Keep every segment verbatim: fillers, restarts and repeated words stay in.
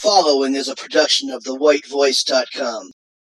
following is a production of the white voice dot com.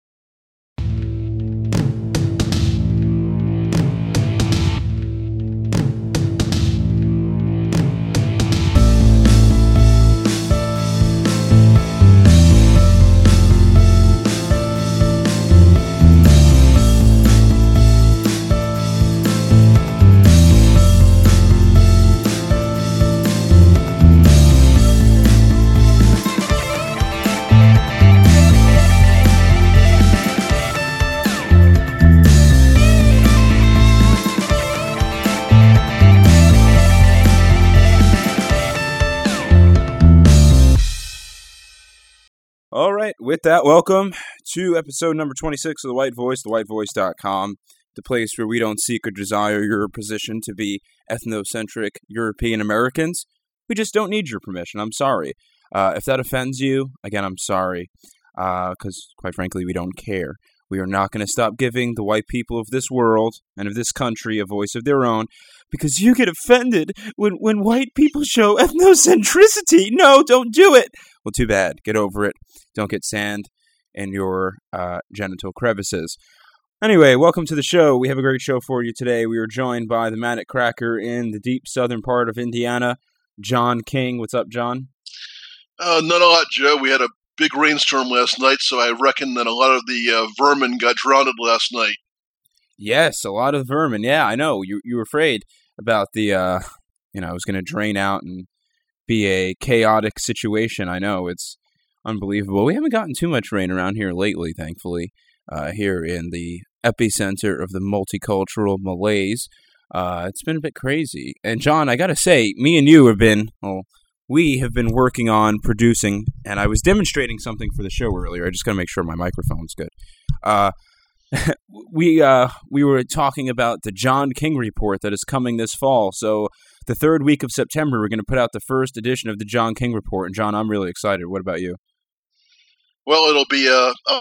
All right, with that, welcome to episode number twenty-six of The White Voice, the white voice dot com, the place where we don't seek or desire your position to be ethnocentric European Americans. We just don't need your permission. I'm sorry. Uh, if that offends you, again, I'm sorry, because, uh, quite frankly, we don't care. We are not going to stop giving the white people of this world and of this country a voice of their own, because you get offended when, when white people show ethnocentricity. No, don't do it. Well, too bad. Get over it. Don't get sand in your uh, genital crevices. Anyway, welcome to the show. We have a great show for you today. We are joined by the Manic Cracker in the deep southern part of Indiana, John King. What's up, John? Uh, not a lot, Joe. We had a big rainstorm last night, so I reckon that a lot of the uh, vermin got drowned last night. Yes, a lot of vermin. Yeah, I know. You you were afraid about the, uh, you know, it was going to drain out and be a chaotic situation. I know. It's unbelievable. We haven't gotten too much rain around here lately, thankfully, uh, here in the epicenter of the multicultural malaise. Uh, it's been a bit crazy. And, John, I got to say, me and you have been, well, we have been working on producing, and I was demonstrating something for the show earlier. I just got to make sure my microphone's good. Uh, we uh, we were talking about the John King Report that is coming this fall. So the third week of September, we're going to put out the first edition of the John King Report. And, John, I'm really excited. What about you? Well, it'll be uh, oh,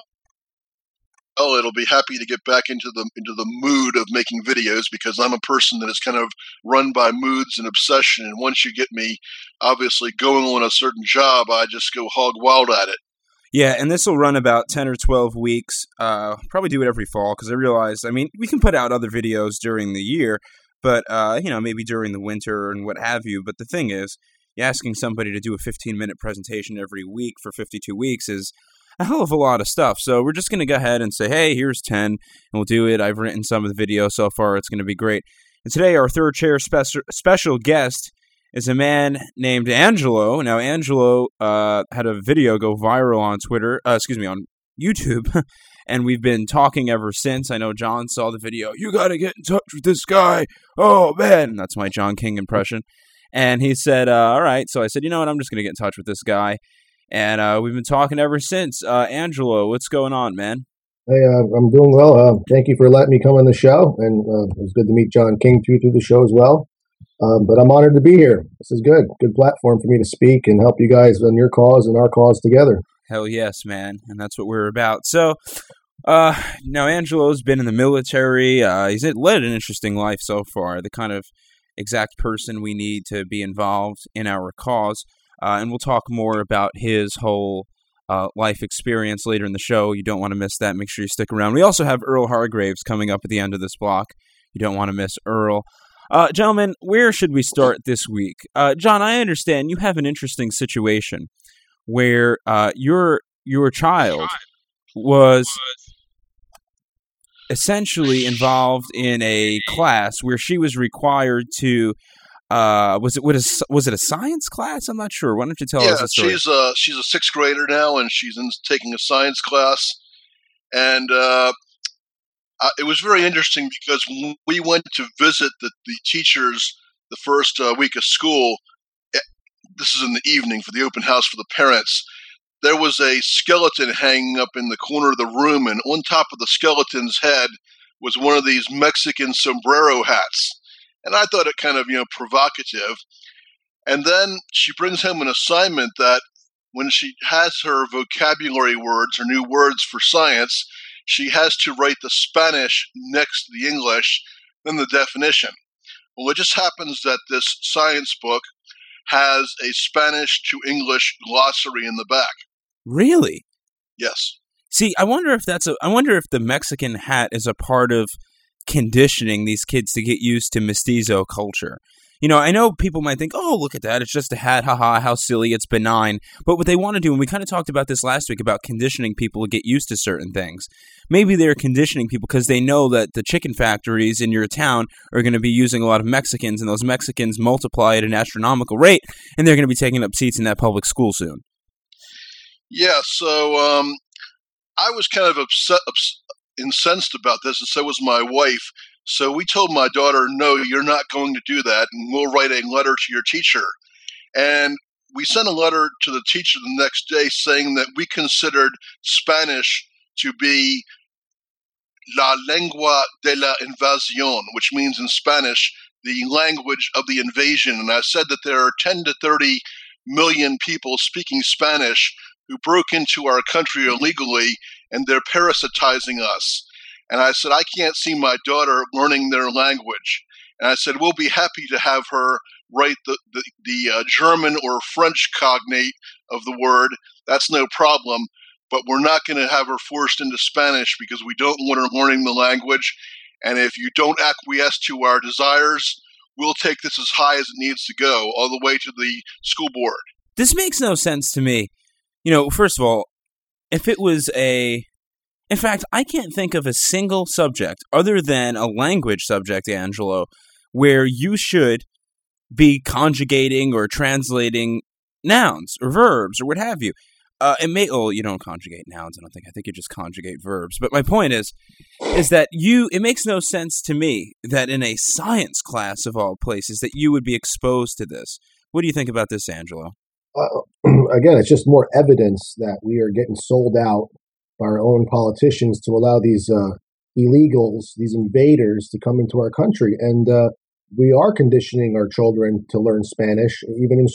oh, it'll be happy to get back into the into the mood of making videos, because I'm a person that is kind of run by moods and obsession. And once you get me, obviously going on a certain job, I just go hog wild at it. Yeah, and this will run about ten or twelve weeks. Uh, probably do it every fall, because I realize, I mean, we can put out other videos during the year, but, uh, you know, maybe during the winter and what have you. But the thing is, you're asking somebody to do a fifteen-minute presentation every week for fifty-two weeks is a hell of a lot of stuff. So we're just going to go ahead and say, hey, here's ten, and we'll do it. I've written some of the videos so far. It's going to be great. And today, our third chair special special guest is a man named Angelo. Now, Angelo uh, had a video go viral on Twitter, uh, excuse me, on YouTube, and we've been talking ever since. I know John saw the video. You got to get in touch with this guy. Oh, man. That's my John King impression. And he said, uh, all right. So I said, you know what? I'm just going to get in touch with this guy. And uh, we've been talking ever since. Uh, Angelo, what's going on, man? Hey, uh, I'm doing well. Uh, thank you for letting me come on the show. And uh, it was good to meet John King too through the show as well. Um, but I'm honored to be here. This is good. Good platform for me to speak and help you guys on your cause and our cause together. Hell yes, man. And that's what we're about. So, uh, now Angelo's been in the military. Uh, he's led an interesting life so far, the kind of exact person we need to be involved in our cause. Uh, and we'll talk more about his whole uh, life experience later in the show. You don't want to miss that. Make sure you stick around. We also have Earl Hargraves coming up at the end of this block. You don't want to miss Earl. Uh, gentlemen, where should we start this week? Uh, John, I understand you have an interesting situation where uh, your your child was essentially involved in a class where she was required to. Uh, was it was it, was it a science class? I'm not sure. Why don't you tell yeah, us the story? she's a she's a sixth grader now, and she's in, taking a science class, and. Uh, Uh, it was very interesting because when we went to visit the, the teachers the first uh, week of school, this is in the evening for the open house for the parents, there was a skeleton hanging up in the corner of the room, and on top of the skeleton's head was one of these Mexican sombrero hats. And I thought it kind of, you know, provocative. And then she brings home an assignment that when she has her vocabulary words, her new words for science, she has to write the Spanish next to the English, then the definition. Well, it just happens that this science book has a Spanish to English glossary in the back. Really? Yes. See, I wonder if that's a. I wonder if the Mexican hat is a part of conditioning these kids to get used to mestizo culture. You know, I know people might think, oh, look at that, it's just a hat, haha, how silly, it's benign. But what they want to do, and we kind of talked about this last week about conditioning people to get used to certain things. Maybe they're conditioning people because they know that the chicken factories in your town are going to be using a lot of Mexicans, and those Mexicans multiply at an astronomical rate, and they're going to be taking up seats in that public school soon. Yeah, so um, I was kind of upset, ups, incensed about this, and so was my wife. So we told my daughter, no, you're not going to do that, and we'll write a letter to your teacher. And we sent a letter to the teacher the next day saying that we considered Spanish to be la lengua de la invasión, which means in Spanish, the language of the invasion. And I said that there are ten to thirty million people speaking Spanish who broke into our country illegally, and they're parasitizing us. And I said, I can't see my daughter learning their language. And I said, we'll be happy to have her write the, the, the uh, German or French cognate of the word. That's no problem. But we're not going to have her forced into Spanish because we don't want her learning the language. And if you don't acquiesce to our desires, we'll take this as high as it needs to go, all the way to the school board. This makes no sense to me. You know, first of all, if it was a... In fact, I can't think of a single subject other than a language subject, Angelo, where you should be conjugating or translating nouns or verbs or what have you. Uh, it may, oh, you don't conjugate nouns, I don't think. I think you just conjugate verbs. But my point is, is that you, it makes no sense to me that in a science class of all places that you would be exposed to this. What do you think about this, Angelo? Uh, again, it's just more evidence that we are getting sold out by our own politicians to allow these uh, illegals, these invaders to come into our country. And uh, we are conditioning our children to learn Spanish. Even in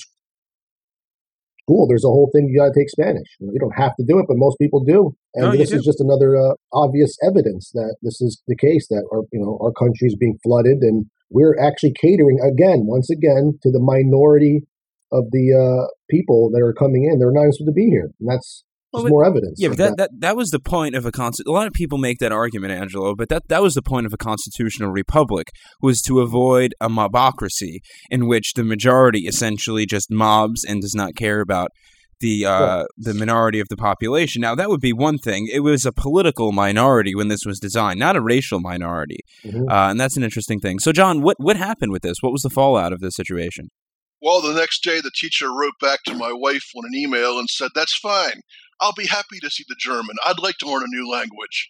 school, there's a whole thing, you got to take Spanish. You don't have to do it, but most people do. And no, this do. is just another uh, obvious evidence that this is the case, that our, you know, our country is being flooded, and we're actually catering, again, once again, to the minority of the uh, people that are coming in. They're not supposed to be here. And that's Well, but, more evidence. Yeah, but that, that that was the point of a constitution. A lot of people make that argument, Angelo, but that, that was the point of a constitutional republic, was to avoid a mobocracy in which the majority essentially just mobs and does not care about the uh, yeah. the minority of the population. Now, that would be one thing. It was a political minority when this was designed, not a racial minority. Mm-hmm. uh, and that's an interesting thing. So, John, what, what happened with this? What was the fallout of this situation? Well, the next day, the teacher wrote back to my wife on an email and said, that's fine. I'll be happy to see the German. I'd like to learn a new language.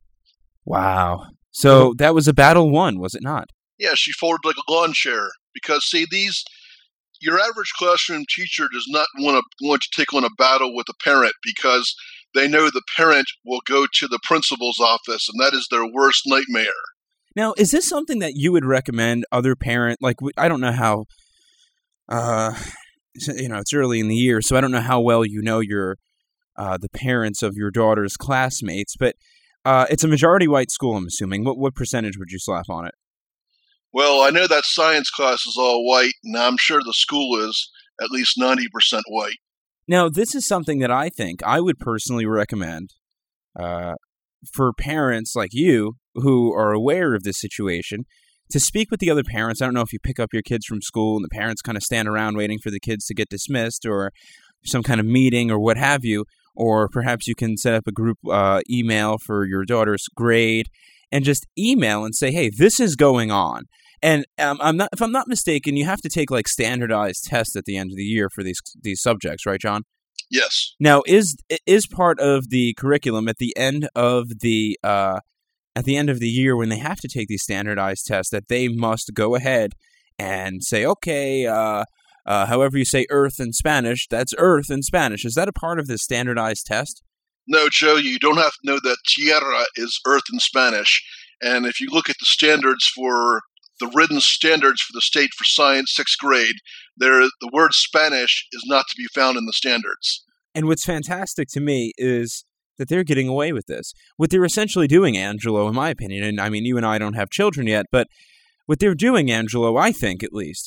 Wow. So that was a battle won, was it not? Yeah, she folded like a lawn chair. Because, see, these, your average classroom teacher does not want to, want to take on a battle with a parent because they know the parent will go to the principal's office, and that is their worst nightmare. Now, is this something that you would recommend other parent, like, I don't know how, uh, you know, it's early in the year, so I don't know how well you know your Uh, the parents of your daughter's classmates, but uh, it's a majority white school, I'm assuming. What what percentage would you slap on it? Well, I know that science class is all white, and I'm sure the school is at least ninety percent white. Now, this is something that I think I would personally recommend uh, for parents like you who are aware of this situation to speak with the other parents. I don't know if you pick up your kids from school and the parents kind of stand around waiting for the kids to get dismissed or some kind of meeting or what have you. Or perhaps you can set up a group uh, email for your daughter's grade and just email and say, hey, this is going on. And um, I'm not, if I'm not mistaken, you have to take like standardized tests at the end of the year for these these subjects, right, John? Yes. Now, is is part of the curriculum at the end of the uh, at the end of the year when they have to take these standardized tests that they must go ahead and say, okay, uh, Uh, however you say earth in Spanish, that's earth in Spanish. Is that a part of this standardized test? No, Joe, you don't have to know that tierra is earth in Spanish. And if you look at the standards for the written standards for the state for science, sixth grade, there the word Spanish is not to be found in the standards. And what's fantastic to me is that they're getting away with this. What they're essentially doing, Angelo, in my opinion, and I mean, you and I don't have children yet, but what they're doing, Angelo, I think at least,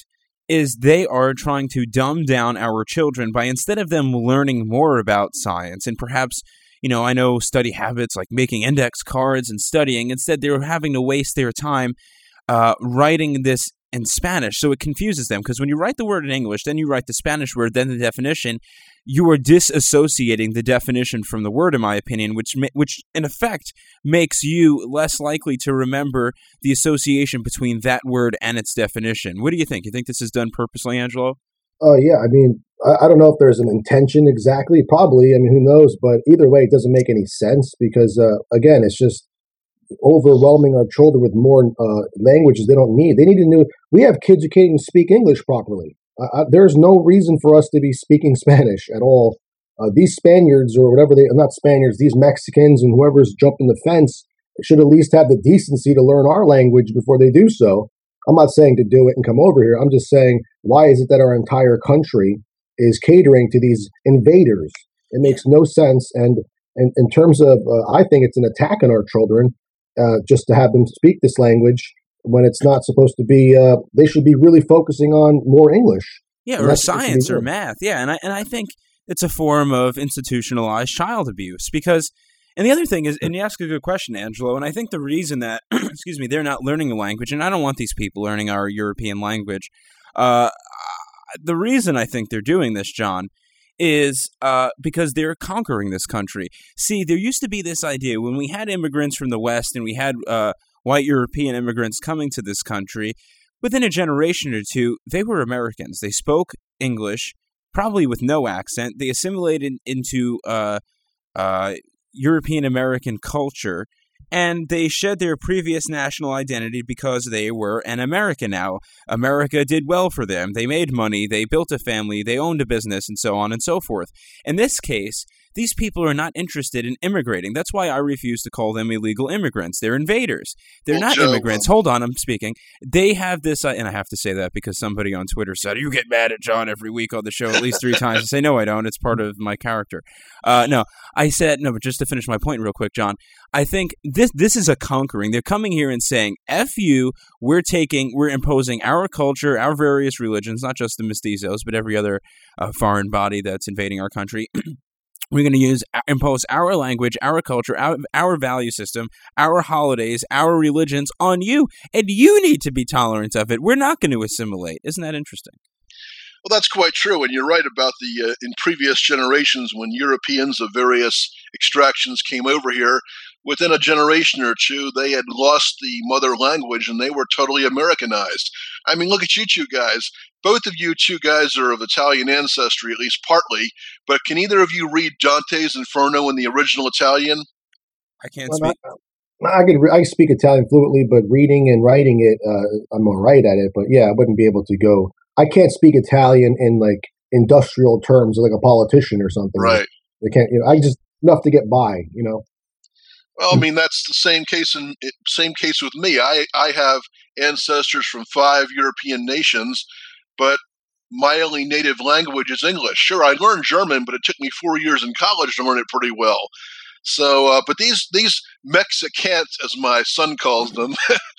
is they are trying to dumb down our children by, instead of them learning more about science and perhaps, you know, I know study habits like making index cards and studying, instead they're having to waste their time uh, writing this in Spanish. So it confuses them, because when you write the word in English, then you write the Spanish word, then the definition, you are disassociating the definition from the word, in my opinion, which which in effect makes you less likely to remember the association between that word and its definition. What do you think? You think this is done purposely, Angelo? Oh, uh, yeah. I mean, I, I don't know if there's an intention exactly. Probably. I mean, who knows? But either way, it doesn't make any sense because, uh, again, it's just overwhelming our children with more uh, languages they don't need. They need to know. We have kids who can't even speak English properly. Uh, there's no reason for us to be speaking Spanish at all. Uh, these Spaniards or whatever they, not Spaniards, these Mexicans and whoever's jumping the fence should at least have the decency to learn our language before they do so. I'm not saying to do it and come over here. I'm just saying, why is it that our entire country is catering to these invaders? It makes no sense. And, and in terms of, uh, I think it's an attack on our children uh, just to have them speak this language, when it's not supposed to be. Uh, they should be really focusing on more English. Yeah, or science or math. Yeah, and I and I think it's a form of institutionalized child abuse because, and the other thing is, and you ask a good question, Angelo, and I think the reason that, excuse me, they're not learning a language, and I don't want these people learning our European language, uh, the reason I think they're doing this, John, is uh, because they're conquering this country. See, there used to be this idea when we had immigrants from the West and we had uh, white European immigrants coming to this country, within a generation or two, they were Americans. They spoke English, probably with no accent. They assimilated into uh, uh, European-American culture, and they shed their previous national identity because they were an American now. America did well for them. They made money, they built a family, they owned a business, and so on and so forth. In this case, these people are not interested in immigrating. That's why I refuse to call them illegal immigrants. They're invaders. They're well, not Joe, immigrants. Hold on, I'm speaking. They have this, uh, and I have to say that because somebody on Twitter said, you get mad at John every week on the show at least three times. I say, no, I don't. It's part of my character. Uh, no, I said, no, but just to finish my point real quick, John, I think this this is a conquering. They're coming here and saying, F you, we're taking, we're imposing our culture, our various religions, not just the mestizos, but every other uh, foreign body that's invading our country. We're going to use impose our language, our culture, our, our value system, our holidays, our religions on you, and you need to be tolerant of it. We're not going to assimilate. Isn't that interesting? Well, that's quite true, and you're right about the uh, in previous generations when Europeans of various extractions came over here, within a generation or two, they had lost the mother language and they were totally Americanized. I mean, look at you two guys. Both of you two guys are of Italian ancestry, at least partly, but can either of you read Dante's Inferno in the original Italian? I can't well, speak. Not, I, could, I speak Italian fluently, but reading and writing it, uh, I'm all right at it. But yeah, I wouldn't be able to go. I can't speak Italian in like industrial terms, like a politician or something. Right. I can't. You know, I just enough to get by. You know. Well, I mean, that's the same case in same case with me. I I have ancestors from five European nations, but my only native language is English. Sure, I learned German, but it took me four years in college to learn it pretty well. So, uh, but these these Mexicans, as my son calls them,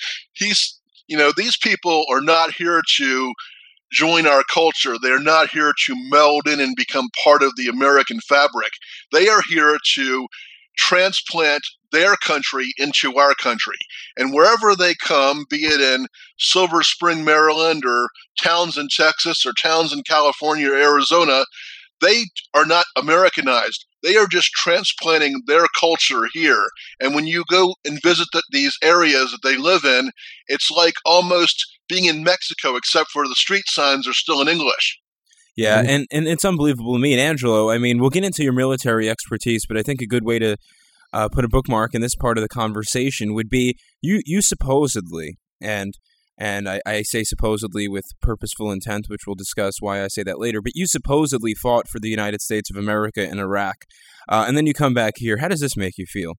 he's you know these people are not here to join our culture. They're not here to meld in and become part of the American fabric. They are here to transplant their country into our country. And wherever they come, be it in Silver Spring, Maryland, or towns in Texas, or towns in California or Arizona, they are not Americanized. They are just transplanting their culture here. And when you go and visit the, these areas that they live in, it's like almost being in Mexico, except for the street signs are still in English. Yeah, and, and it's unbelievable to me. And Angelo, I mean, we'll get into your military expertise, but I think a good way to uh, put a bookmark in this part of the conversation would be you you supposedly, and and I, I say supposedly with purposeful intent, which we'll discuss why I say that later, but you supposedly fought for the United States of America in Iraq, uh, and then you come back here. How does this make you feel?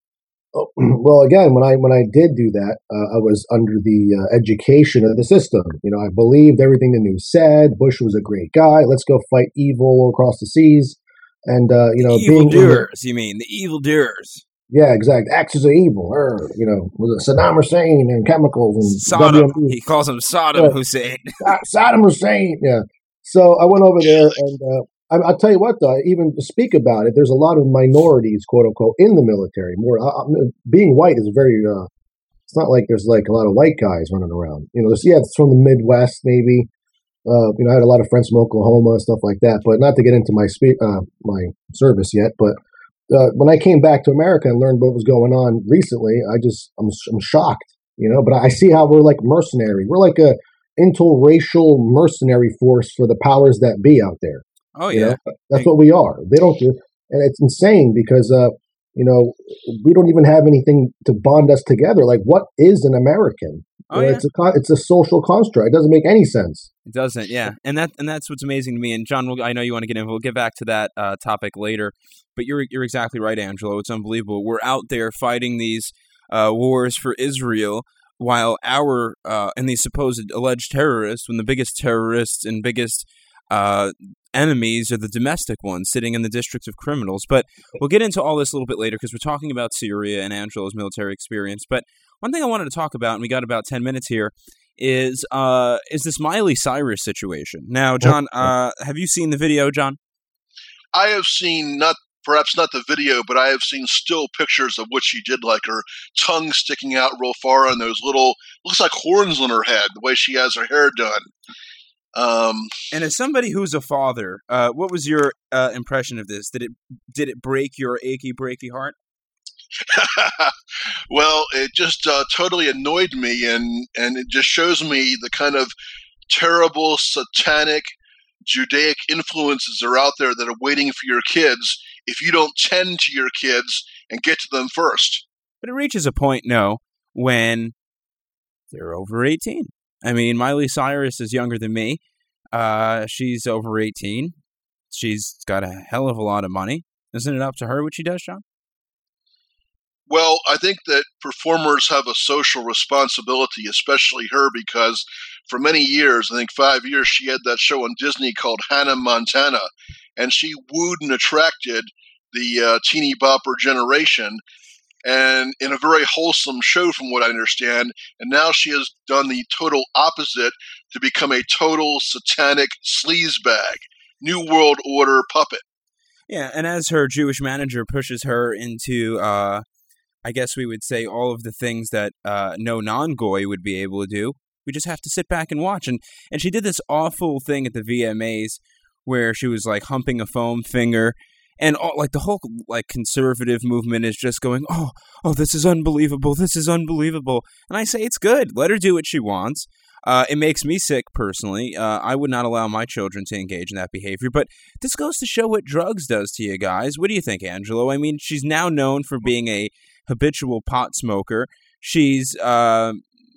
Oh, well, again, when I when I did do that, uh, I was under the uh, education of the system. You know, I believed everything the news said. Bush was a great guy. Let's go fight evil across the seas. And uh, you know, evil doers. You mean the evil doers? Yeah, exactly. Axis of evil, or you know, with Saddam Hussein and chemicals and Saddam. W M D. He calls him Saddam Yeah. Hussein. Saddam Hussein. Yeah. So I went over there, and uh, I, I'll tell you what, though, even to speak about it, there's a lot of minorities, quote unquote, in the military. More uh, being white is very. Uh, it's not like there's like a lot of white guys running around. You know, there's, yeah, it's from the Midwest, maybe. Uh, you know, I had a lot of friends from Oklahoma and stuff like that. But not to get into my spe- uh, my service yet, but. Uh, when I came back to America and learned what was going on recently, I just I'm, I'm shocked, you know. But I see how we're like mercenary. We're like a interracial mercenary force for the powers that be out there. Oh you yeah, know? That's what we are. They don't do, and it's insane because uh, you know, we don't even have anything to bond us together. Like, what is an American? Oh, you know, yeah. It's a it's a social construct. It doesn't make any sense. It doesn't, yeah, and that and that's what's amazing to me. And John, we'll, I know you want to get in. We'll get back to that uh, topic later. But you're you're exactly right, Angelo. It's unbelievable. We're out there fighting these uh, wars for Israel, while our uh, and these supposed alleged terrorists, when the biggest terrorists and biggest uh, enemies are the domestic ones, sitting in the districts of criminals. But we'll get into all this a little bit later because we're talking about Syria and Angelo's military experience. But one thing I wanted to talk about, and we got about ten minutes here, is uh, is this Miley Cyrus situation. Now, John, uh, have you seen the video, John? I have seen not. Perhaps not the video, but I have seen still pictures of what she did, like her tongue sticking out real far and those little, looks like horns on her head, the way she has her hair done. Um, and as somebody who's a father, uh, what was your uh, impression of this? Did it did it break your achy, breaky heart? Well, it just uh, totally annoyed me, and, and it just shows me the kind of terrible, satanic, Judaic influences are out there that are waiting for your kids if you don't tend to your kids and get to them first. But it reaches a point, no, when they're over eighteen. I mean, Miley Cyrus is younger than me. Uh, she's over eighteen. She's got a hell of a lot of money. Isn't it up to her what she does, John? Well, I think that performers have a social responsibility, especially her, because for many years, I think five years, she had that show on Disney called Hannah Montana, and she wooed and attracted the uh, teeny bopper generation, and in a very wholesome show from what I understand, and now she has done the total opposite to become a total satanic sleazebag, New World Order puppet. Yeah, and as her Jewish manager pushes her into, uh, I guess we would say, all of the things that uh, no non-goy would be able to do, we just have to sit back and watch. And and she did this awful thing at the V M As where she was like humping a foam finger, and all, like the whole like conservative movement is just going, oh, oh, this is unbelievable, this is unbelievable. And I say it's good. Let her do what she wants. Uh, it makes me sick personally. Uh, I would not allow my children to engage in that behavior. But this goes to show what drugs does to you guys. What do you think, Angelo? I mean, she's now known for being a habitual pot smoker. She's uh,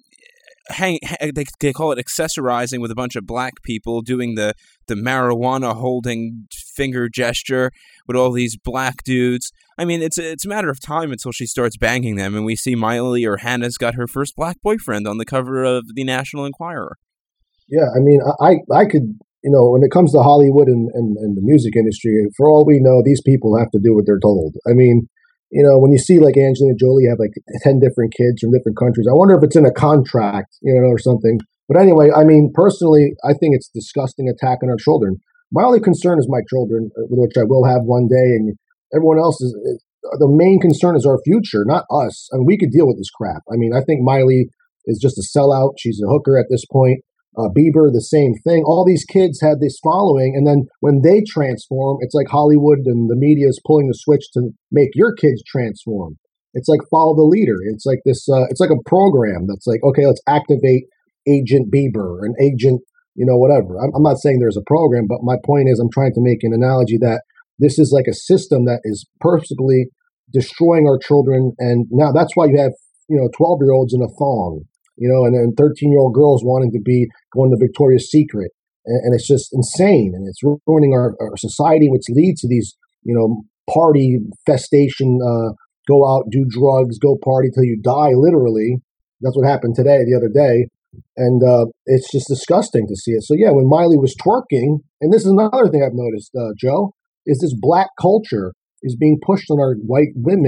hang, they, they call it accessorizing with a bunch of black people, doing the, the marijuana holding finger gesture with all these black dudes. I mean, it's a, it's a matter of time until she starts banging them, and we see Miley or Hannah's got her first black boyfriend on the cover of the National Enquirer. Yeah, I mean, I I could, you know, when it comes to Hollywood and, and, and the music industry, for all we know, these people have to do what they're told. I mean, you know, when you see like Angelina Jolie have like ten different kids from different countries, I wonder if it's in a contract, you know, or something. But anyway, I mean, personally, I think it's disgusting attack on our children. My only concern is my children, which I will have one day, and everyone else is, is the main concern is our future, not us. And we could deal with this crap. I mean, I think Miley is just a sellout. She's a hooker at this point. Uh, Bieber, the same thing. All these kids had this following, and then when they transform, it's like Hollywood and the media is pulling the switch to make your kids transform. It's like follow the leader. It's like this. Uh, it's like a program that's like, okay, let's activate Agent Bieber and Agent, you know, whatever. I'm, I'm not saying there's a program, but my point is, I'm trying to make an analogy that this is like a system that is purposely destroying our children, and now that's why you have, you know, twelve-year-olds in a thong. You know, and then thirteen-year-old girls wanting to be going to Victoria's Secret, and, and it's just insane, and it's ruining our, our society, which leads to these, you know, party festation, uh, go out, do drugs, go party till you die, literally. That's what happened today, the other day, and uh, it's just disgusting to see it. So yeah, when Miley was twerking, and this is another thing I've noticed, uh, Joe, is this black culture is being pushed on our white women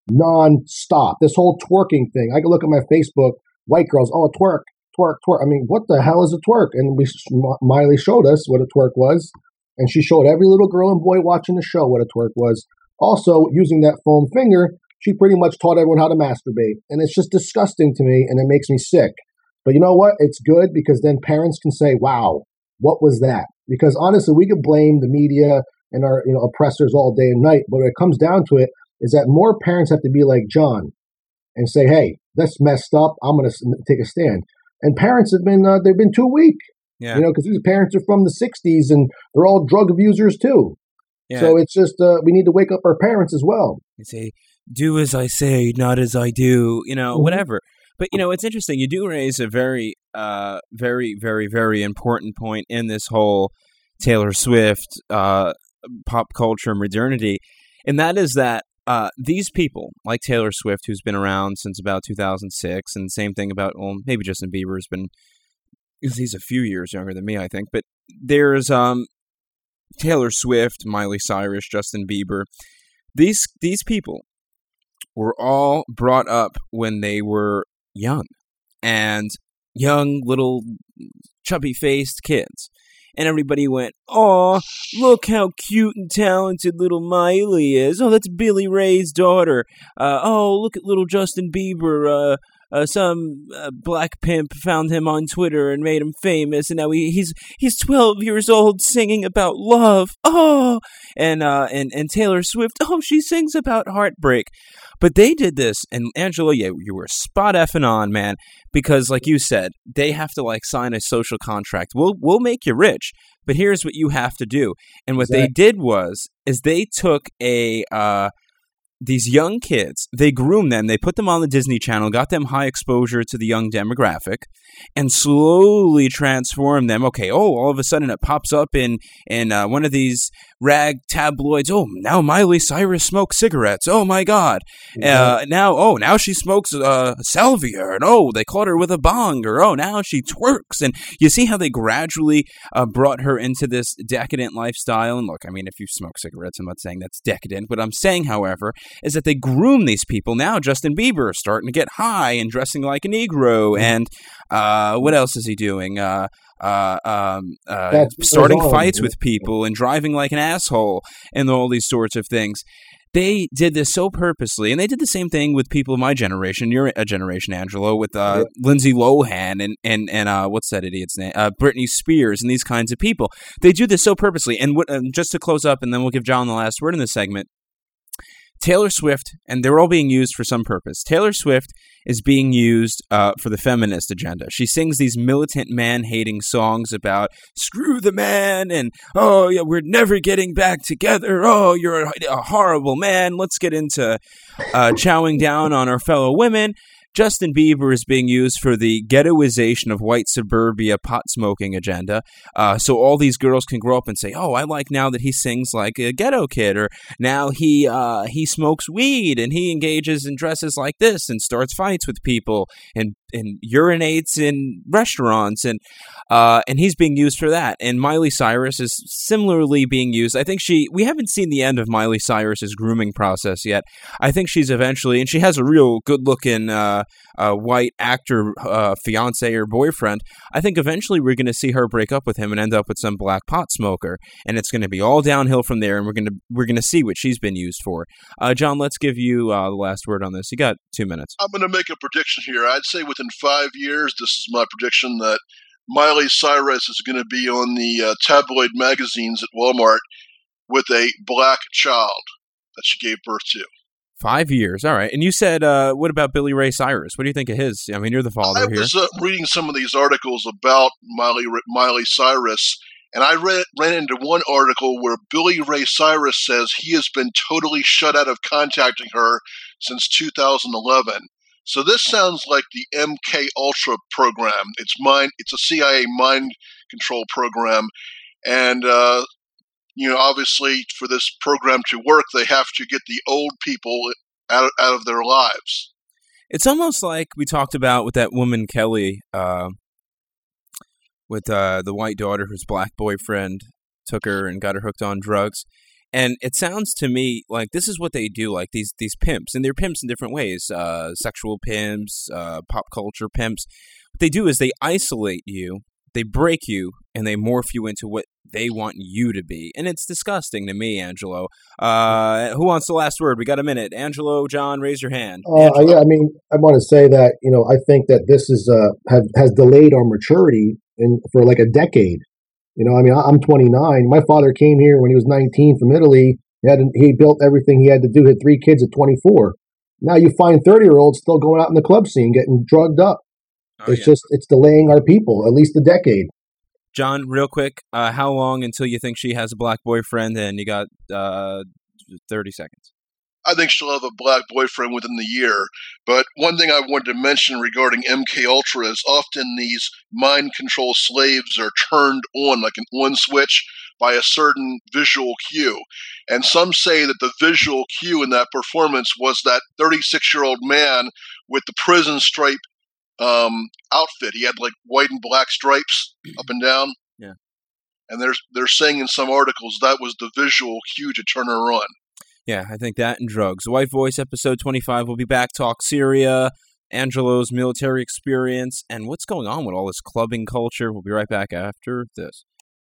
non-stop. This whole twerking thing. I can look at my Facebook, white girls, oh, twerk, twerk, twerk. I mean, what the hell is a twerk? And we Miley showed us what a twerk was, and she showed every little girl and boy watching the show what a twerk was. Also, using that foam finger, she pretty much taught everyone how to masturbate. And it's just disgusting to me, and it makes me sick. But you know what? It's good because then parents can say, wow, what was that? Because honestly, we could blame the media and our you know oppressors all day and night. But when it comes down to it, is that more parents have to be like John and say, hey, that's messed up. I'm going to take a stand. And parents have been, uh, they've been too weak. Yeah. You know, because these parents are from the sixties and they're all drug abusers too. Yeah. So it's just, uh, we need to wake up our parents as well. You say, do as I say, not as I do, you know, mm-hmm. whatever. But, you know, it's interesting. You do raise a very, uh, very, very, very important point in this whole Taylor Swift uh, pop culture modernity. And that is that uh, these people, like Taylor Swift, who's been around since about two thousand six, and same thing about, well, maybe Justin Bieber's been, he's a few years younger than me, I think. But there's um, Taylor Swift, Miley Cyrus, Justin Bieber. These These people were all brought up when they were young, and young little chubby-faced kids. And everybody went, "Oh, look how cute and talented little Miley is. Oh, that's Billy Ray's daughter. Uh, oh, look at little Justin Bieber. Uh, uh, some uh, black pimp found him on Twitter and made him famous, and now he, he's he's twelve years old singing about love. Oh, and uh, and and Taylor Swift. Oh, she sings about heartbreak." But they did this, and Angela, yeah, you were spot effing on, man, because like you said, they have to like sign a social contract. We'll we'll make you rich, but here's what you have to do. And what exactly. they did was, is they took a uh, these young kids, they groomed them, they put them on the Disney Channel, got them high exposure to the young demographic, and slowly transformed them. Okay, oh, all of a sudden it pops up in in uh, one of these rag tabloids. Oh, now Miley Cyrus smokes cigarettes. Oh my God! Uh, now, oh, now she smokes uh, salvia, and oh, they caught her with a bong, or oh, now she twerks. And you see how they gradually uh, brought her into this decadent lifestyle. And look, I mean, if you smoke cigarettes, I'm not saying that's decadent. What I'm saying, however, is that they groom these people. Now Justin Bieber is starting to get high and dressing like a Negro, and uh, what else is he doing? Uh, uh, um, uh, starting fights with people and driving like an asshole and all these sorts of things. They did this so purposely, and they did the same thing with people of my generation. You're a generation, Angelo, with uh, yep. Lindsay Lohan and and and uh, what's that idiot's name? Uh, Britney Spears and these kinds of people. They do this so purposely. And what, uh, just to close up, and then we'll give John the last word in this segment. Taylor Swift, and they're all being used for some purpose. Taylor Swift is being used uh, for the feminist agenda. She sings these militant man-hating songs about screw the man and, oh, yeah, we're never getting back together. Oh, you're a, a horrible man. Let's get into uh, chowing down on our fellow women. Justin Bieber is being used for the ghettoization of white suburbia pot-smoking agenda. Uh, so all these girls can grow up and say, oh, I like now that he sings like a ghetto kid, or now he uh, he smokes weed and he engages and dresses like this and starts fights with people and, and urinates in restaurants, and uh, and he's being used for that. And Miley Cyrus is similarly being used. I think she, we haven't seen the end of Miley Cyrus's grooming process yet. I think she's eventually, and she has a real good-looking uh, uh, white actor uh, fiance or boyfriend. I think eventually we're going to see her break up with him and end up with some black pot smoker, and it's going to be all downhill from there. And we're going to we're going to see what she's been used for. Uh, John, let's give you uh, the last word on this. You got two minutes. I'm going to make a prediction here. I'd say within five years, this is my prediction, that Miley Cyrus is going to be on the uh, tabloid magazines at Walmart with a black child that she gave birth to. Five years. All right. And you said, uh, what about Billy Ray Cyrus? What do you think of his? I mean, you're the father I here. I was uh, reading some of these articles about Miley, Miley Cyrus, and I read, ran into one article where Billy Ray Cyrus says he has been totally shut out of contacting her since two thousand eleven. So this sounds like the M K Ultra program. It's mind. It's a C I A mind control program, and uh, you know, obviously, for this program to work, they have to get the old people out out of their lives. It's almost like we talked about with that woman Kelly, uh, with uh, the white daughter whose black boyfriend took her and got her hooked on drugs. And it sounds to me like this is what they do, like these these pimps, and they're pimps in different ways, uh, sexual pimps, uh, pop culture pimps. What they do is they isolate you, they break you, and they morph you into what they want you to be. And it's disgusting to me, Angelo. Uh, who wants the last word? We got a minute. Angelo, John, raise your hand. Uh, yeah, I mean, I want to say that, you know, I think that this is uh, have, has delayed our maturity in for like a decade. You know, I mean, I'm twenty-nine. My father came here when he was nineteen from Italy. He had he built everything he had to do. He had three kids at twenty-four. Now you find thirty-year-olds still going out in the club scene, getting drugged up. Oh, it's yeah. just, it's delaying our people, at least a decade. John, real quick, uh, how long until you think she has a black boyfriend? And you got uh, thirty seconds. I think she'll have a black boyfriend within the year. But one thing I wanted to mention regarding M K Ultra is often these mind control slaves are turned on like an on switch by a certain visual cue. And some say that the visual cue in that performance was that thirty-six-year-old man with the prison stripe um, outfit. He had like white and black stripes up and down. Yeah. And they're, they're saying in some articles that was the visual cue to turn her on. Yeah, I think that and drugs. The White Voice, episode twenty-five. We'll be back. Talk Syria, Angelo's military experience, and what's going on with all this clubbing culture. We'll be right back after this.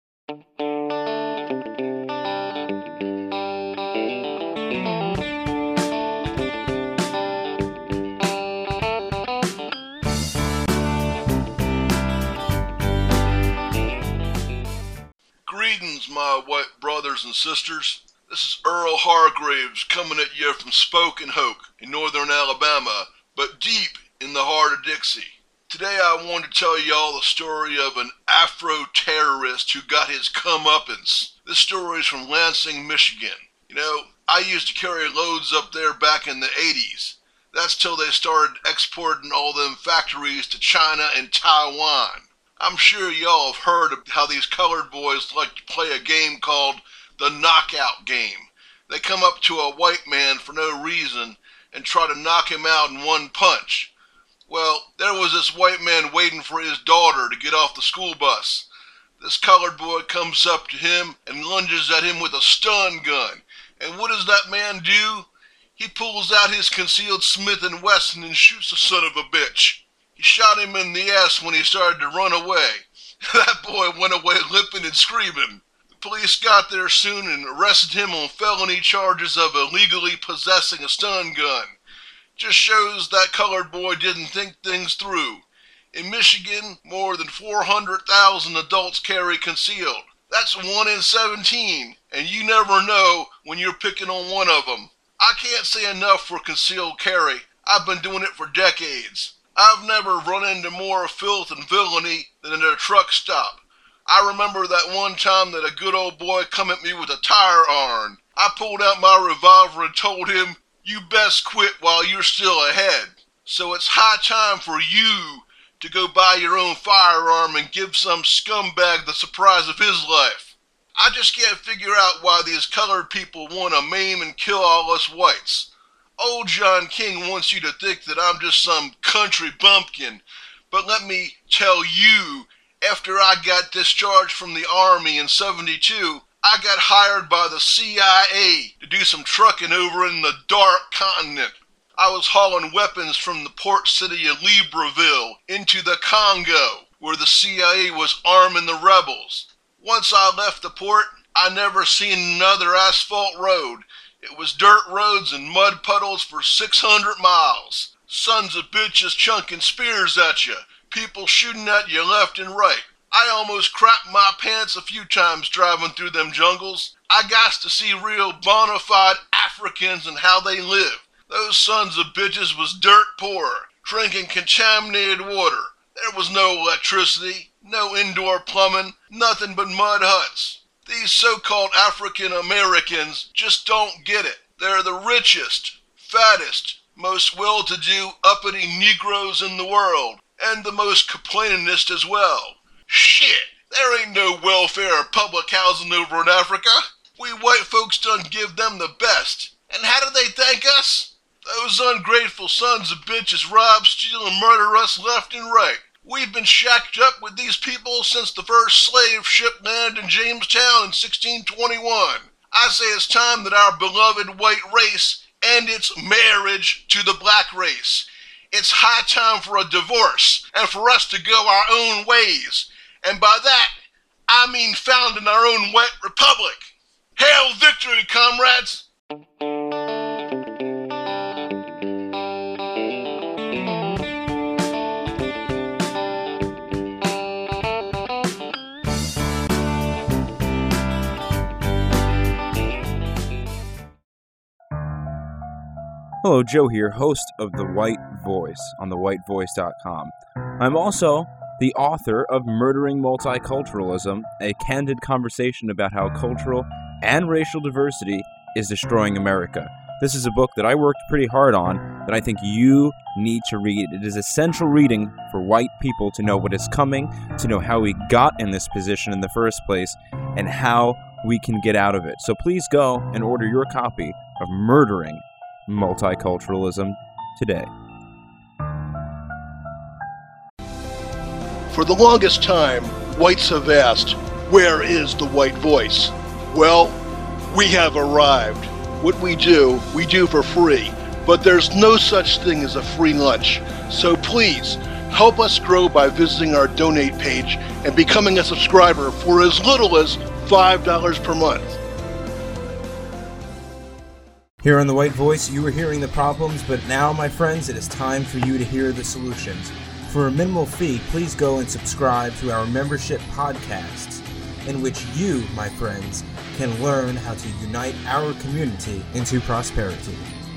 Greetings, my white brothers and sisters. This is Earl Hargraves coming at you from Spoken Hoke in northern Alabama, but deep in the heart of Dixie. Today I want to tell y'all the story of an Afro-terrorist who got his comeuppance. This story is from Lansing, Michigan. You know, I used to carry loads up there back in the eighties. That's till they started exporting all them factories to China and Taiwan. I'm sure y'all have heard of how these colored boys like to play a game called the knockout game. They come up to a white man for no reason and try to knock him out in one punch. Well, there was this white man waiting for his daughter to get off the school bus. This colored boy comes up to him and lunges at him with a stun gun. And what does that man do? He pulls out his concealed Smith and Wesson and shoots the son of a bitch. He shot him in the ass when he started to run away. That boy went away limping and screaming. Police got there soon and arrested him on felony charges of illegally possessing a stun gun. Just shows that colored boy didn't think things through. In Michigan, more than four hundred thousand adults carry concealed. That's one in seventeen, and you never know when you're picking on one of them. I can't say enough for concealed carry. I've been doing it for decades. I've never run into more filth and villainy than at a truck stop. I remember that one time that a good old boy come at me with a tire iron. I pulled out my revolver and told him, "You best quit while you're still ahead." So it's high time for you to go buy your own firearm and give some scumbag the surprise of his life. I just can't figure out why these colored people want to maim and kill all us whites. Old John King wants you to think that I'm just some country bumpkin, but let me tell you, after I got discharged from the Army in seventy-two, I got hired by the C I A to do some trucking over in the Dark Continent. I was hauling weapons from the port city of Libreville into the Congo, where the C I A was arming the rebels. Once I left the port, I never seen another asphalt road. It was dirt roads and mud puddles for six hundred miles. Sons of bitches chunking spears at you. People shooting at you left and right. I almost crapped my pants a few times driving through them jungles. I got to see real bona fide Africans and how they live. Those sons of bitches was dirt poor, drinking contaminated water. There was no electricity, no indoor plumbing, nothing but mud huts. These so-called African Americans just don't get it. They're the richest, fattest, most well-to-do, uppity Negroes in the world. And the most complainingest as well. Shit, there ain't no welfare or public housing over in Africa. We white folks done give them the best. And how do they thank us? Those ungrateful sons of bitches rob, steal, and murder us left and right. We've been shacked up with these people since the first slave ship landed in Jamestown in sixteen twenty-one. I say it's time that our beloved white race end its marriage to the black race. It's high time for a divorce and for us to go our own ways. And by that, I mean founding our own white republic. Hail victory, comrades! Hello, Joe here, host of The White Voice on the white voice dot com. I'm also the author of Murdering Multiculturalism, a candid conversation about how cultural and racial diversity is destroying America. This is a book that I worked pretty hard on that I think you need to read. It is essential reading for white people to know what is coming, to know how we got in this position in the first place, and how we can get out of it. So please go and order your copy of Murdering Multiculturalism today. For the longest time, whites have asked, where is the white voice? Well, we have arrived. What we do, we do for free. But there's no such thing as a free lunch. So please, help us grow by visiting our donate page and becoming a subscriber for as little as five dollars per month. Here on The White Voice, you were hearing the problems, but now, my friends, it is time for you to hear the solutions. For a minimal fee, please go and subscribe to our membership podcasts, in which you, my friends, can learn how to unite our community into prosperity.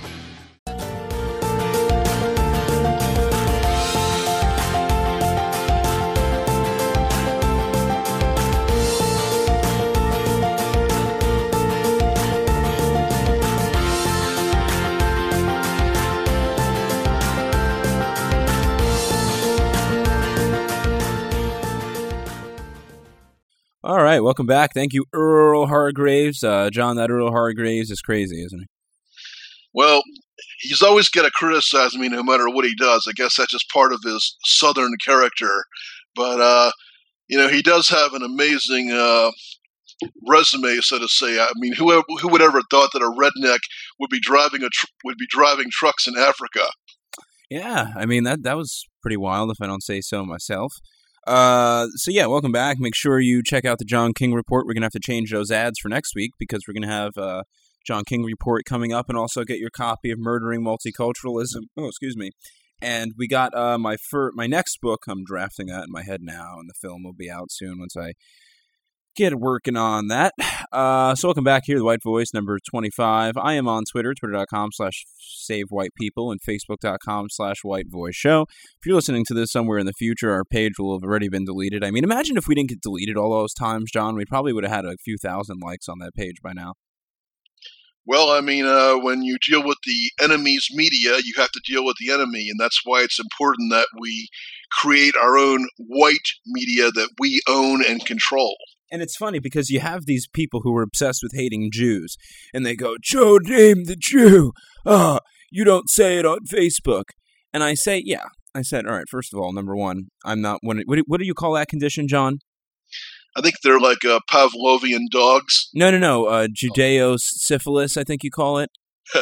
All right, welcome back. Thank you, Earl Hargraves. Uh, John, that Earl Hargraves is crazy, isn't he? Well, he's always going to criticize me no matter what he does. I guess that's just part of his Southern character. But, uh, you know, he does have an amazing uh, resume, so to say. I mean, who, who would ever thought that a redneck would be driving a tr- would be driving trucks in Africa? Yeah, I mean, that, that was pretty wild, if I don't say so myself. Uh, so yeah, welcome back. Make sure you check out the John King Report. We're going to have to change those ads for next week because we're going to have uh, John King Report coming up, and also get your copy of Murdering Multiculturalism. Oh, excuse me. And we got uh, my fir- my next book. I'm drafting that in my head now, and the film will be out soon once I get working on that. Uh, so welcome back here, The White Voice, number twenty-five. I am on Twitter, twitter.com slash save white people, and facebook.com slash white voice show. If you're listening to this somewhere in the future, our page will have already been deleted. I mean, imagine if we didn't get deleted all those times, John. We probably would have had a few thousand likes on that page by now. Well, I mean, uh, when you deal with the enemy's media, you have to deal with the enemy, and that's why it's important that we create our own white media that we own and control. And it's funny because you have these people who are obsessed with hating Jews, and they go, Joe Dame the Jew, ah, you don't say it on Facebook. And I say, yeah. I said, all right, first of all, number one, I'm not, what, what do you call that condition, John? I think they're like uh, Pavlovian dogs. No, no, no, uh, Judeo-syphilis, I think you call it.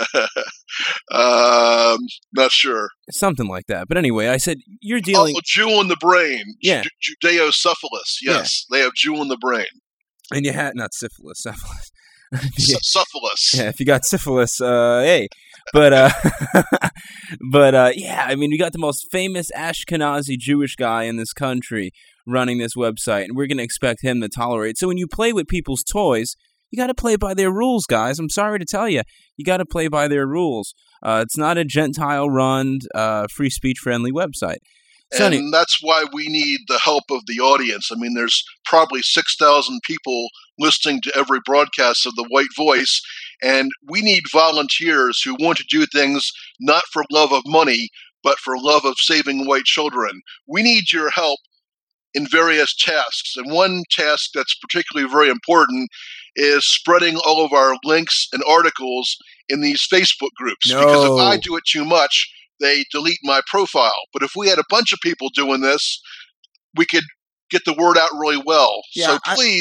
um, not sure. Something like that. But anyway, I said, you're dealing... Oh, Jew in the brain. Yeah. Ju- Judeo-syphilis. Yes, yeah. They have Jew in the brain. And you had, not syphilis, syphilis. yeah. Syphilis. Yeah, if you got syphilis, uh, hey. But, uh, but uh, yeah, I mean, we got the most famous Ashkenazi Jewish guy in this country running this website, and we're going to expect him to tolerate. So when you play with people's toys, you got to play by their rules, guys. I'm sorry to tell you. You got to play by their rules. Uh, it's not a Gentile-run, uh, free speech-friendly website. And Sonny, that's why we need the help of the audience. I mean, there's probably six thousand people listening to every broadcast of The White Voice, and we need volunteers who want to do things not for love of money, but for love of saving white children. We need your help in various tasks. And one task that's particularly very important is spreading all of our links and articles in these Facebook groups. No. Because if I do it too much, they delete my profile. But if we had a bunch of people doing this, we could get the word out really well. Yeah, so please,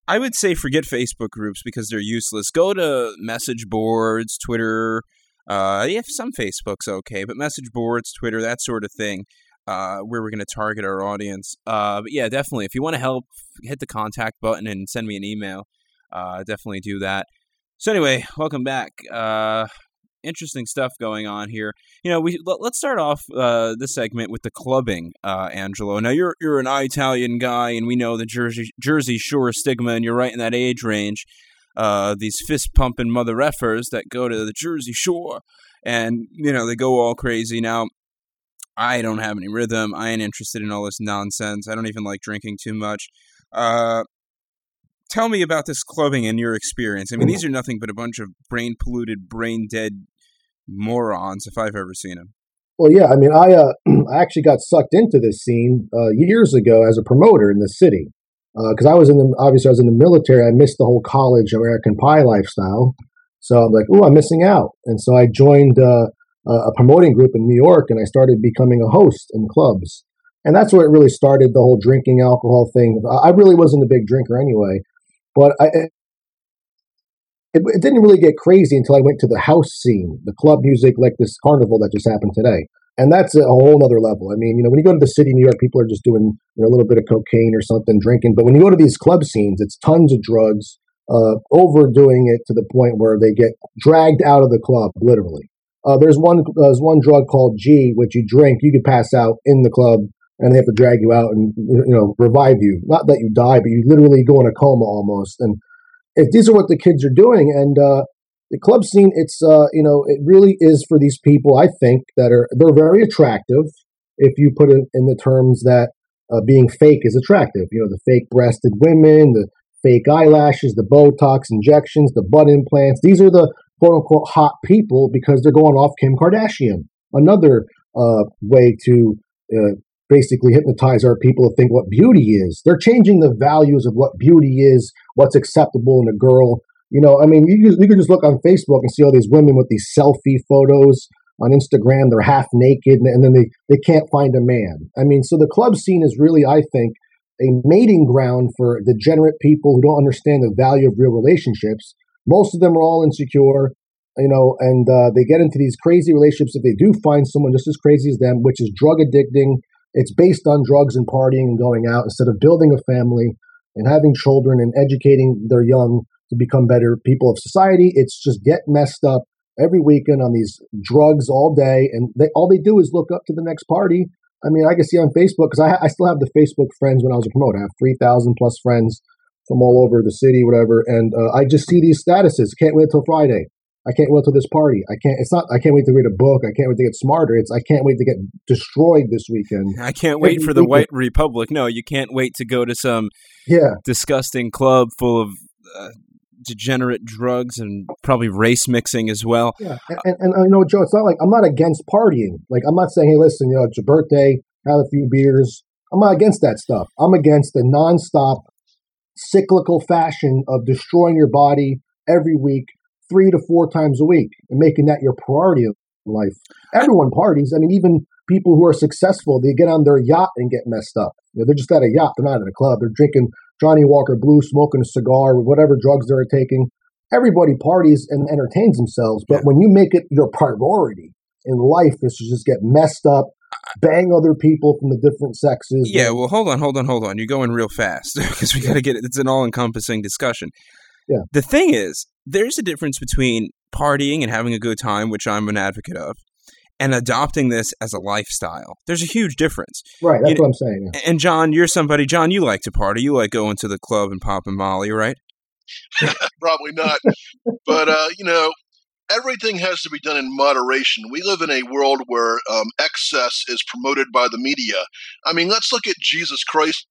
I would say forget Facebook groups because they're useless. Go to message boards, Twitter. Uh, yeah, some Facebook's okay, but message boards, Twitter, that sort of thing, uh, where we're going to target our audience. Uh, but yeah, definitely. If you want to help, hit the contact button and send me an email. Uh, definitely do that. So anyway, welcome back. Uh, interesting stuff going on here. You know, we let, let's start off uh, this segment with the clubbing, uh, Angelo. Now you're you're an Italian guy, and we know the Jersey Jersey Shore stigma, and you're right in that age range. Uh, these fist pumping mother effers that go to the Jersey Shore, and you know they go all crazy. Now, I don't have any rhythm. I ain't interested in all this nonsense. I don't even like drinking too much. Uh, tell me about this clubbing and your experience. I mean, these are nothing but a bunch of brain polluted, brain dead morons, if I've ever seen them. Well, yeah, I mean, I uh, I actually got sucked into this scene uh, years ago as a promoter in the city because uh, I was in the obviously I was in the military. I missed the whole college American Pie lifestyle, so I'm like, oh, I'm missing out, and so I joined uh, a promoting group in New York, and I started becoming a host in clubs, and that's where it really started. The whole drinking alcohol thing. I really wasn't a big drinker anyway, but I. It, it didn't really get crazy until I went to the house scene, the club music, like this carnival that just happened today. And that's a whole other level. I mean, you know, when you go to the city, New York, people are just doing you know, a little bit of cocaine or something, drinking. But when you go to these club scenes, it's tons of drugs, uh, overdoing it to the point where they get dragged out of the club, literally. Uh, there's one there's one drug called G, which you drink, you could pass out in the club, and they have to drag you out and you know revive you. Not that you die, but you literally go in a coma almost. And If these are what the kids are doing, and uh, the club scene, it's uh, you know, it really is for these people. I think that are they're very attractive. If you put it in the terms that uh, being fake is attractive, you know, the fake-breasted women, the fake eyelashes, the Botox injections, the butt implants. These are the quote-unquote hot people because they're going off Kim Kardashian. Another uh, way to uh, basically hypnotize our people to think what beauty is. They're changing the values of what beauty is, what's acceptable in a girl. You know, I mean, you, just, you can just look on Facebook and see all these women with these selfie photos on Instagram. They're half naked, and, and then they, they can't find a man. I mean, so the club scene is really, I think, a mating ground for degenerate people who don't understand the value of real relationships. Most of them are all insecure, you know, and uh, they get into these crazy relationships if they do find someone just as crazy as them, which is drug addicting. It's based on drugs and partying and going out instead of building a family and having children and educating their young to become better people of society. It's just get messed up every weekend on these drugs all day. And they, all they do is look up to the next party. I mean, I can see on Facebook, because I, I still have the Facebook friends when I was a promoter. I have three thousand plus friends from all over the city, whatever. And uh, I just see these statuses. Can't wait till Friday. I can't wait till this party. I can't, it's not, I can't wait to read a book. I can't wait to get smarter. It's, I can't wait to get destroyed this weekend. I can't wait for the White Republic. No, you can't wait to go to some yeah. disgusting club full of uh, degenerate drugs and probably race mixing as well. Yeah. And, and, and you know, Joe, it's not like, I'm not against partying. Like, I'm not saying, hey, listen, you know, it's your birthday, have a few beers. I'm not against that stuff. I'm against the nonstop cyclical fashion of destroying your body every week, three to four times a week, and making that your priority in life. Everyone parties. I mean, even people who are successful, they get on their yacht and get messed up. You know, they're just at a yacht. They're not at a club. They're drinking Johnny Walker Blue, smoking a cigar, whatever drugs they're taking. Everybody parties and entertains themselves. But yeah. when you make it your priority in life is to just get messed up, bang other people from the different sexes. Yeah, well, hold on, hold on, hold on. You're going real fast because we got to get it. It's an all-encompassing discussion. Yeah. The thing is, there's a difference between partying and having a good time, which I'm an advocate of, and adopting this as a lifestyle. There's a huge difference. Right, that's you know, what I'm saying. Yeah. And John, you're somebody, John, you like to party. You like going to the club and popping Molly, right? Probably not. But, uh, you know, everything has to be done in moderation. We live in a world where um, excess is promoted by the media. I mean, let's look at Jesus Christ.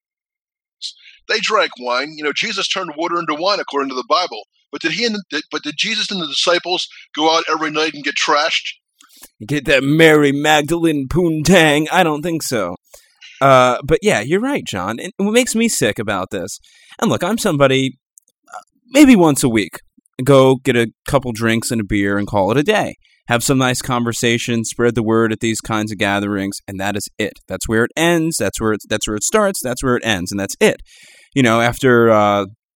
They drank wine. You know, Jesus turned water into wine according to the Bible. But did he? And the, but did Jesus and the disciples go out every night and get trashed? Get that Mary Magdalene poontang? I don't think so. Uh, but yeah, you're right, John. And what makes me sick about this, and look, I'm somebody, uh, maybe once a week, go get a couple drinks and a beer and call it a day. Have some nice conversation, spread the word at these kinds of gatherings, and that is it. That's where it ends. That's where it, that's where it starts. That's where it ends, and that's it. You know, after uh,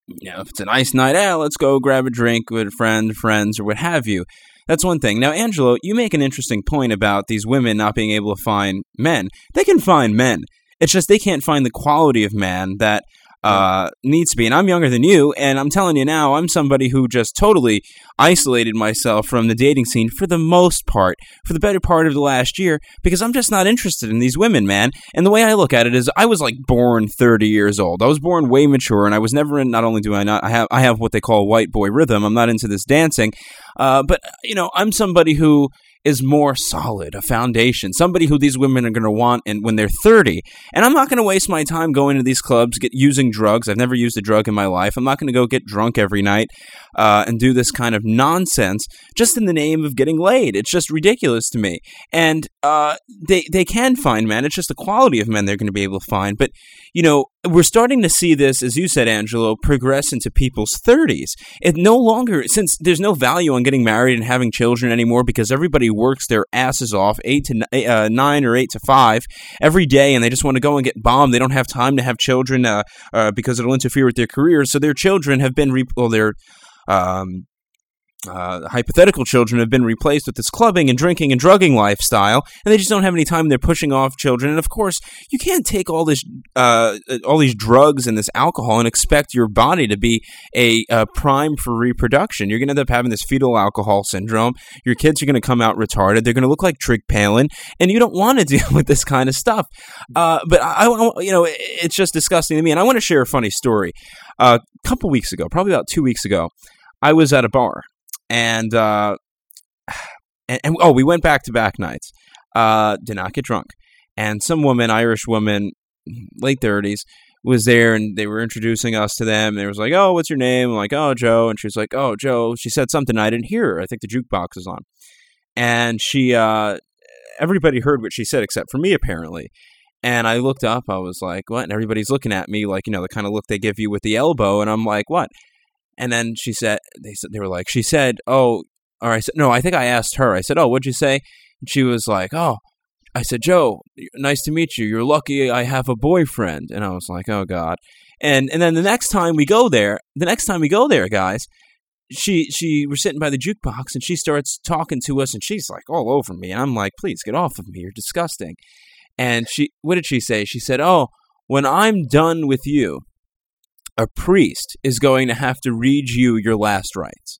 you know, if it's a nice night out, let's go grab a drink with a friend, friends, or what have you. That's one thing. Now, Angelo, you make an interesting point about these women not being able to find men. They can find men. It's just they can't find the quality of man that uh, needs to be. And I'm younger than you, and I'm telling you now, I'm somebody who just totally isolated myself from the dating scene for the most part, for the better part of the last year, because I'm just not interested in these women, man. And the way I look at it is I was like born thirty years old. I was born way mature, and I was never in, not only do I not, I have, I have what they call white boy rhythm. I'm not into this dancing. Uh, but, you know, I'm somebody who is more solid, a foundation, somebody who these women are going to want and when they're thirty. And I'm not going to waste my time going to these clubs, get using drugs. I've never used a drug in my life. I'm not going to go get drunk every night uh, and do this kind of nonsense just in the name of getting laid. It's just ridiculous to me. And uh, they, they can find men. It's just the quality of men they're going to be able to find. But, you know, we're starting to see this, as you said, Angelo, progress into people's thirties. It no longer, since there's no value on getting married and having children anymore because everybody works their asses off eight to uh, nine or eight to five every day, and they just want to go and get bombed. They don't have time to have children uh, uh, because it'll interfere with their careers. So their children have been, re- well, their um, uh, hypothetical children have been replaced with this clubbing and drinking and drugging lifestyle, and they just don't have any time. They're pushing off children, and of course, you can't take all this, uh, all these drugs and this alcohol and expect your body to be a uh, prime for reproduction. You're going to end up having this fetal alcohol syndrome. Your kids are going to come out retarded. They're going to look like Trig Palin, and you don't want to deal with this kind of stuff. Uh, but I, I, you know, it's just disgusting to me. And I want to share a funny story. Uh, a couple weeks ago, probably about two weeks ago, I was at a bar. And, uh, and, and, oh, we went back-to-back nights, uh, did not get drunk. And some woman, Irish woman, late thirties, was there, and they were introducing us to them. And they was like, oh, what's your name? I'm like, oh, Joe. And she was like, oh, Joe. She said something I didn't hear her. I think the jukebox is on. And she, uh, everybody heard what she said except for me, apparently. And I looked up. I was like, what? And everybody's looking at me like, you know, the kind of look they give you with the elbow. And I'm like, what? And then she said, they said, they were like, she said, oh, or I said, no, I think I asked her. I said, oh, what'd you say? And she was like, oh, I said, Joe, nice to meet you. You're lucky I have a boyfriend. And I was like, oh, God. And and then the next time we go there, the next time we go there, guys, she, she, we're sitting by the jukebox and she starts talking to us and she's like all over me. And I'm like, please get off of me. You're disgusting. And she, what did she say? She said, oh, when I'm done with you, a priest is going to have to read you your last rites.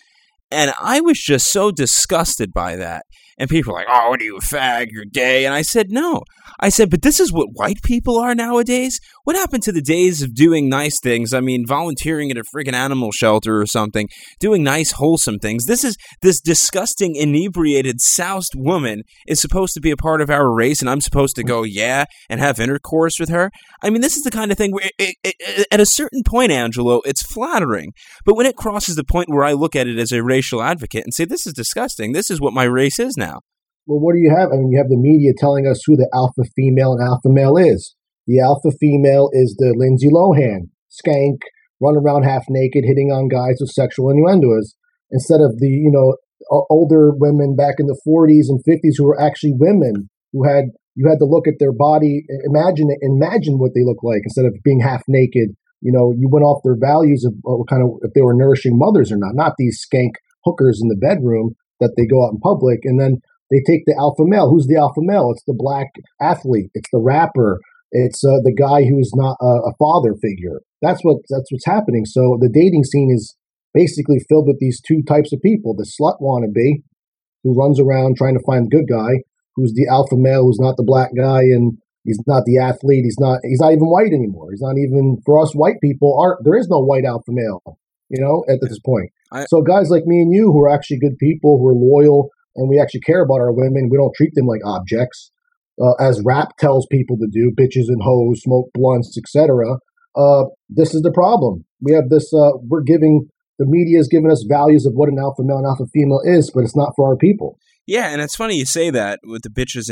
And I was just so disgusted by that. And people were like, oh, what are you, a fag? You're gay. And I said, no. I said, but this is what white people are nowadays? What happened to the days of doing nice things? I mean, volunteering at a friggin' animal shelter or something, doing nice, wholesome things. This is, this disgusting, inebriated, soused woman is supposed to be a part of our race, and I'm supposed to go, yeah, and have intercourse with her? I mean, this is the kind of thing where, it, it, it, at a certain point, Angelo, it's flattering. But when it crosses the point where I look at it as a racial advocate and say, this is disgusting, this is what my race is now. Well, what do you have? I mean, you have the media telling us who the alpha female and alpha male is. The alpha female is the Lindsay Lohan, skank, run around half naked, hitting on guys with sexual innuendos, instead of the, you know, older women back in the forties and fifties who were actually women who had, you had to look at their body, imagine imagine what they look like instead of being half naked. You know, you went off their values of what kind of, if they were nourishing mothers or not, not these skank hookers in the bedroom that they go out in public. And then they take the alpha male. Who's the alpha male? It's the black athlete. It's the rapper. It's uh, the guy who's not a, a father figure. That's what that's what's happening. So the dating scene is basically filled with these two types of people: the slut wannabe, who runs around trying to find the good guy, who's the alpha male, who's not the black guy, and he's not the athlete. He's not. He's not even white anymore. He's not even, for us white people. Are there is no white alpha male, you know, at this point. I, so guys like me and you, who are actually good people, who are loyal, and we actually care about our women, we don't treat them like objects, uh, as rap tells people to do, bitches and hoes, smoke blunts, et cetera. Uh, this is the problem. We have this, uh, we're giving, the media is giving us values of what an alpha male and alpha female is, but it's not for our people. Yeah, and it's funny you say that with the bitches